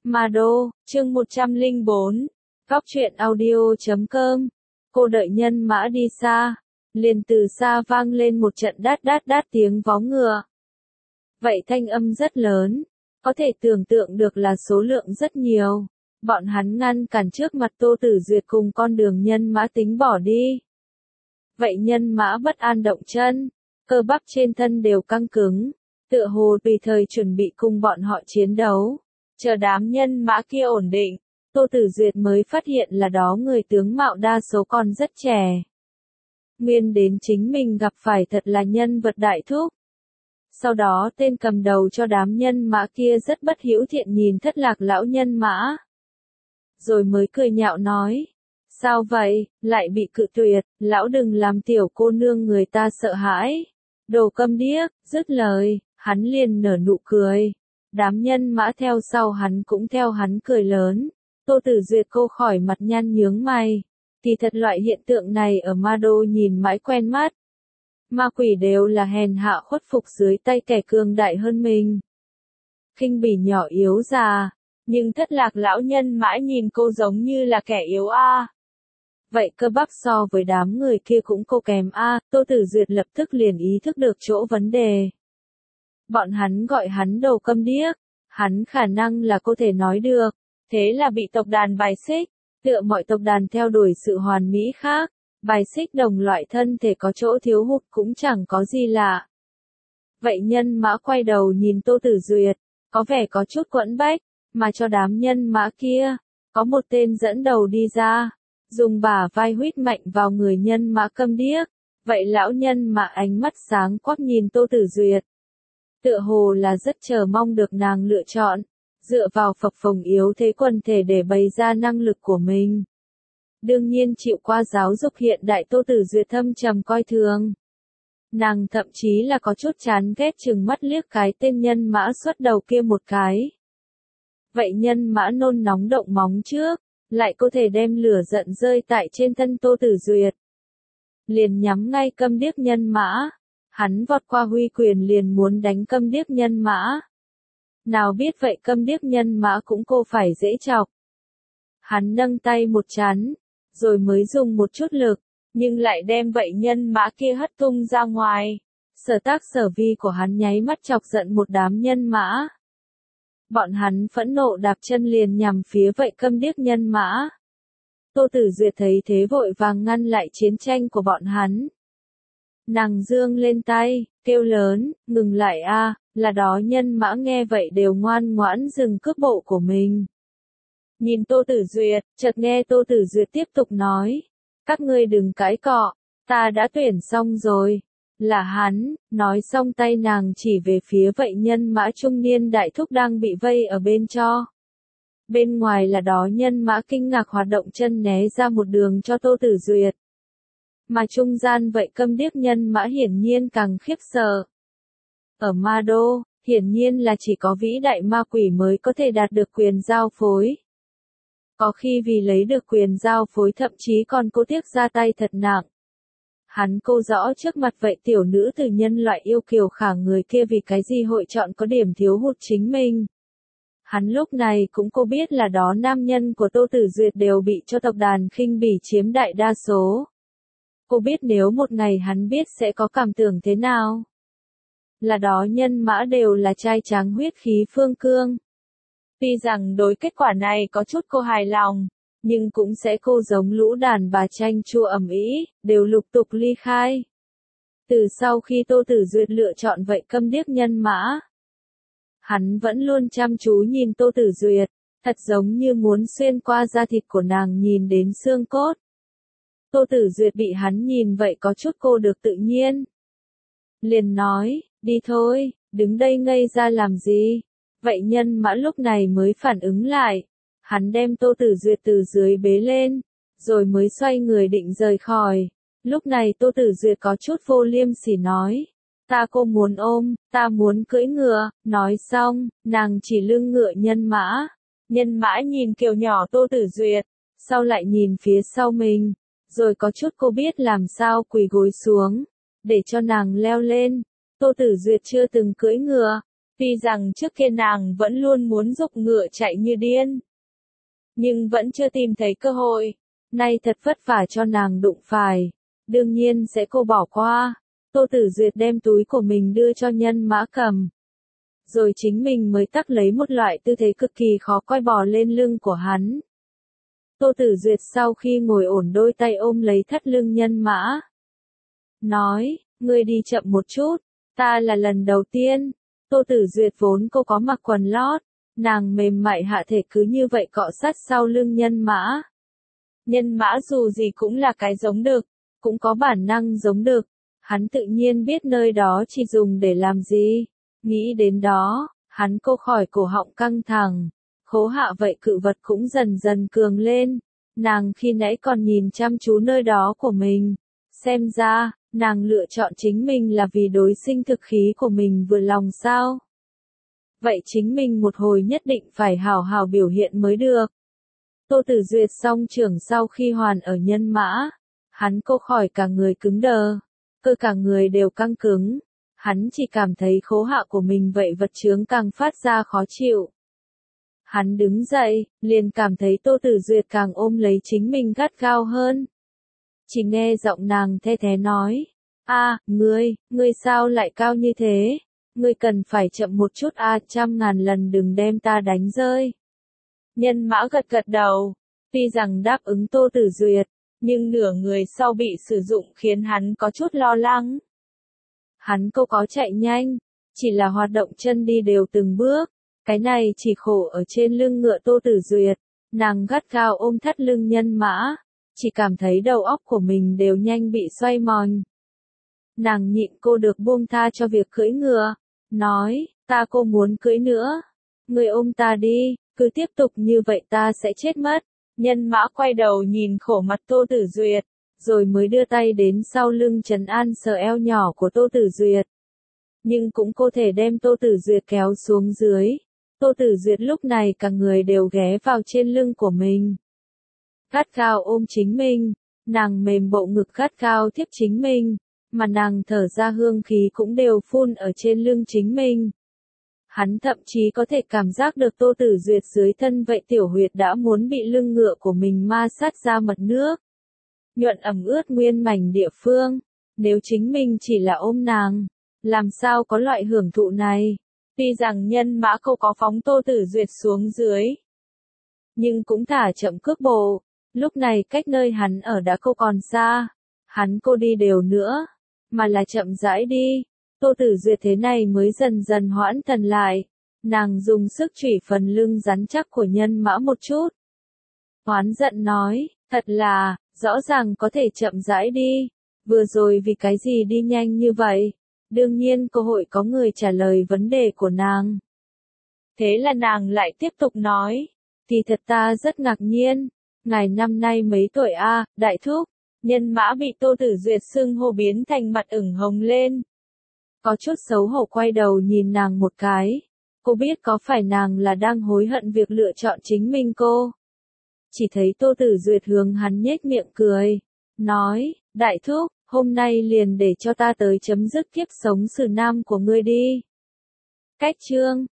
Ma Đô, chương 104, Góc truyện audio.com. Cô đợi nhân mã đi xa, liền từ xa vang lên một trận đát đát đát tiếng vó ngựa. Vậy thanh âm rất lớn, có thể tưởng tượng được là số lượng rất nhiều. Bọn hắn ngăn cản trước mặt Tô Tử Duyệt cùng con đường nhân mã tính bỏ đi. Vậy nhân mã bất an động chân, cơ bắp trên thân đều căng cứng, tựa hồ tùy thời chuẩn bị cùng bọn họ chiến đấu. Chờ đám nhân mã kia ổn định, Tô Tử Duyệt mới phát hiện là đó người tướng mạo đa số còn rất trẻ. Nguyên đến chính mình gặp phải thật là nhân vật đại thúc. Sau đó tên cầm đầu cho đám nhân mã kia rất bất hữu thiện nhìn Thất Lạc lão nhân mã. Rồi mới cười nhạo nói, sao vậy, lại bị cự tuyệt, lão đừng làm tiểu cô nương người ta sợ hãi. Đồ câm điếc, dứt lời, hắn liền nở nụ cười. Đám nhân mã theo sau hắn cũng theo hắn cười lớn. Tô Tử Duyệt cô khỏi mặt nhăn nhướng mày. Thì thật loại hiện tượng này ở Ma Đô nhìn mãi quen mắt. Ma quỷ đều là hèn hạ khuất phục dưới tay kẻ cường đại hơn mình. Khinh bỉ nhỏ yếu già. Nhưng Thất Lạc lão nhân mã nhìn cô giống như là kẻ yếu a. Vậy cơ bắp so với đám người kia cũng cô kém a. Tô Tử Duyệt lập tức liền ý thức được chỗ vấn đề. Bọn hắn gọi hắn đồ câm điếc, hắn khả năng là có thể nói được, thế là bị tộc đàn bài xích, tựa mọi tộc đàn theo đuổi sự hoàn mỹ khác, bài xích đồng loại thân thể có chỗ thiếu hụt cũng chẳng có gì lạ. Vậy nhân mã quay đầu nhìn Tô Tử Duyệt, có vẻ có chút quẫn bách, mà cho đám nhân mã kia, có một tên dẫn đầu đi ra, dùng bả vai huýt mạnh vào người nhân mã câm điếc, vậy lão nhân mã ánh mắt sáng quắc nhìn Tô Tử Duyệt. Tựa hồ là rất chờ mong được nàng lựa chọn, dựa vào phập phồng yếu thế quần thể để bày ra năng lực của mình. Đương nhiên chịu qua giáo dục hiện đại Tô Tử Duyệt thâm trầm coi thường. Nàng thậm chí là có chút chán ghét chừng mắt liếc cái tên nhân mã xuất đầu kia một cái. Vậy nhân mã nôn nóng động móng trước, lại có thể đem lửa giận rơi tại trên thân Tô Tử Duyệt. Liền nhắm ngay câm điếc nhân mã. Hắn vọt qua huy quyền liền muốn đánh câm điếc nhân mã. Nào biết vậy câm điếc nhân mã cũng cô phải dễ chọc. Hắn nâng tay một chán, rồi mới dùng một chút lực, nhưng lại đem vậy nhân mã kia hất tung ra ngoài. Sở tác sở vi của hắn nháy mắt chọc giận một đám nhân mã. Bọn hắn phẫn nộ đạp chân liền nhằm phía vậy câm điếc nhân mã. Tô Tử Duyệt thấy thế vội vàng ngăn lại chiến tranh của bọn hắn. Nàng dương lên tay, kêu lớn, ngừng lại a, là đó nhân mã nghe vậy đều ngoan ngoãn dừng cước bộ của mình. Nhìn Tô Tử Duyệt, chợt nghe Tô Tử Duyệt tiếp tục nói, các ngươi đừng cãi cọ, ta đã tuyển xong rồi. Là hắn, nói xong tay nàng chỉ về phía vậy nhân mã trung niên đại thúc đang bị vây ở bên cho. Bên ngoài là đó nhân mã kinh ngạc hoạt động chân né ra một đường cho Tô Tử Duyệt. Mà trung gian vậy câm điếc nhân mã hiển nhiên càng khiếp sợ. Ở Ma Đô, hiển nhiên là chỉ có vĩ đại ma quỷ mới có thể đạt được quyền giao phối. Có khi vì lấy được quyền giao phối thậm chí còn cố tiếc ra tay thật nặng. Hắn cô rõ trước mặt vậy tiểu nữ từ nhân loại yêu kiều khả người kia vì cái gì hội chọn có điểm thiếu hụt chính mình. Hắn lúc này cũng cô biết là đó nam nhân của Tô Tử Duyệt đều bị cho tộc đàn khinh bỉ chiếm đại đa số. Cô biết nếu một ngày hắn biết sẽ có cảm tưởng thế nào. Là đó nhân mã đều là trai tráng huyết khí phương cương. Tuy rằng đối kết quả này có chút cô hài lòng, nhưng cũng sẽ cô giống lũ đàn bà tranh chua ầm ĩ, đều lục tục ly khai. Từ sau khi Tô Tử Duyệt lựa chọn vậy câm điếc nhân mã, hắn vẫn luôn chăm chú nhìn Tô Tử Duyệt, thật giống như muốn xuyên qua da thịt của nàng nhìn đến xương cốt. Tô Tử Duyệt bị hắn nhìn vậy có chút cô được tự nhiên. Liền nói, đi thôi, đứng đây ngây ra làm gì? Vậy nhân mã lúc này mới phản ứng lại. Hắn đem Tô Tử Duyệt từ dưới bế lên, rồi mới xoay người định rời khỏi. Lúc này Tô Tử Duyệt có chút vô liêm sỉ nói. Ta cô muốn ôm, ta muốn cưỡi ngựa. Nói xong, nàng chỉ lưng ngựa nhân mã. Nhân mã nhìn kiều nhỏ Tô Tử Duyệt, sau lại nhìn phía sau mình. Rồi có chút cô biết làm sao quỳ gối xuống, để cho nàng leo lên. Tô Tử Duyệt chưa từng cưỡi ngựa, Tuy rằng trước kia nàng vẫn luôn muốn giục ngựa chạy như điên, nhưng vẫn chưa tìm thấy cơ hội. Nay thật vất vả cho nàng đụng phải, đương nhiên sẽ cô bỏ qua. Tô Tử Duyệt đem túi của mình đưa cho Nhân Mã cầm, rồi chính mình mới tắc lấy một loại tư thế cực kỳ khó coi bò lên lưng của hắn. Tô Tử Duyệt sau khi ngồi ổn đôi tay ôm lấy thắt lưng Nhân Mã, nói, ngươi đi chậm một chút, ta là lần đầu tiên. Tô Tử Duyệt vốn cô có mặc quần lót, nàng mềm mại hạ thể cứ như vậy cọ sát sau lưng Nhân Mã. Nhân Mã dù gì cũng là cái giống đực, cũng có bản năng giống đực, hắn tự nhiên biết nơi đó chỉ dùng để làm gì. Nghĩ đến đó, hắn cô khỏi cổ họng căng thẳng, khố hạ vậy cự vật cũng dần dần cường lên. Nàng khi nãy còn nhìn chăm chú nơi đó của mình, xem ra, nàng lựa chọn chính mình là vì đối sinh thực khí của mình vừa lòng sao? Vậy chính mình một hồi nhất định phải hào hào biểu hiện mới được. Tô Tử Duyệt song trưởng sau khi hoàn ở Nhân Mã, hắn cô khỏi cả người cứng đờ, cơ cả người đều căng cứng, hắn chỉ cảm thấy khố hạ của mình vậy vật chướng càng phát ra khó chịu. Hắn đứng dậy, liền cảm thấy Tô Tử Duyệt càng ôm lấy chính mình gắt gao hơn. Chỉ nghe giọng nàng the thế nói, ngươi sao lại cao như thế? Ngươi cần phải chậm một chút trăm ngàn lần đừng đem ta đánh rơi. Nhân Mã gật gật đầu, tuy rằng đáp ứng Tô Tử Duyệt, nhưng nửa người sau bị sử dụng khiến hắn có chút lo lắng. Hắn cô có chạy nhanh, chỉ là hoạt động chân đi đều từng bước, cái này chỉ khổ ở trên lưng ngựa Tô Tử Duyệt, nàng gắt gao ôm thắt lưng Nhân Mã, chỉ cảm thấy đầu óc của mình đều nhanh bị xoay mòn. Nàng nhịn cô được buông tha cho việc cưỡi ngựa, nói, ta cô muốn cưỡi nữa, ngươi ôm ta đi, cứ tiếp tục như vậy ta sẽ chết mất. Nhân Mã quay đầu nhìn khổ mặt Tô Tử Duyệt, rồi mới đưa tay đến sau lưng trấn an sờ eo nhỏ của Tô Tử Duyệt. Nhưng cũng có thể đem Tô Tử Duyệt kéo xuống dưới. Tô Tử Duyệt lúc này cả người đều ghé vào trên lưng của mình, gắt gao ôm chính mình, nàng mềm bộ ngực gắt gao tiếp chính mình, mà nàng thở ra hương khí cũng đều phun ở trên lưng chính mình. Hắn thậm chí có thể cảm giác được Tô Tử Duyệt dưới thân vậy tiểu huyệt đã muốn bị lưng ngựa của mình ma sát ra mật nước, nhuận ẩm ướt nguyên mảnh địa phương. Nếu chính mình chỉ là ôm nàng, làm sao có loại hưởng thụ này? Tuy rằng Nhân Mã cô có phóng Tô Tử Duyệt xuống dưới, nhưng cũng thả chậm cước bộ. Lúc này cách nơi hắn ở đã cô còn xa, hắn cô đi đều nữa, mà là chậm rãi đi. Tô Tử Duyệt thế này mới dần dần hoãn thần lại, nàng dùng sức chủy phần lưng rắn chắc của Nhân Mã một chút. Oán giận nói, thật là, rõ ràng có thể chậm rãi đi, vừa rồi vì cái gì đi nhanh như vậy? Đương nhiên cơ hội có người trả lời vấn đề của nàng. Thế là nàng lại tiếp tục nói, thì thật ta rất ngạc nhiên, ngài năm nay mấy tuổi đại thúc? Nhân Mã bị Tô Tử Duyệt xưng hô biến thành mặt ửng hồng lên. Có chút xấu hổ quay đầu nhìn nàng một cái, cô biết có phải nàng là đang hối hận việc lựa chọn chính mình cô. Chỉ thấy Tô Tử Duyệt hướng hắn nhếch miệng cười, nói, đại thúc, hôm nay liền để cho ta tới chấm dứt kiếp sống xử nam của ngươi đi. Cách chương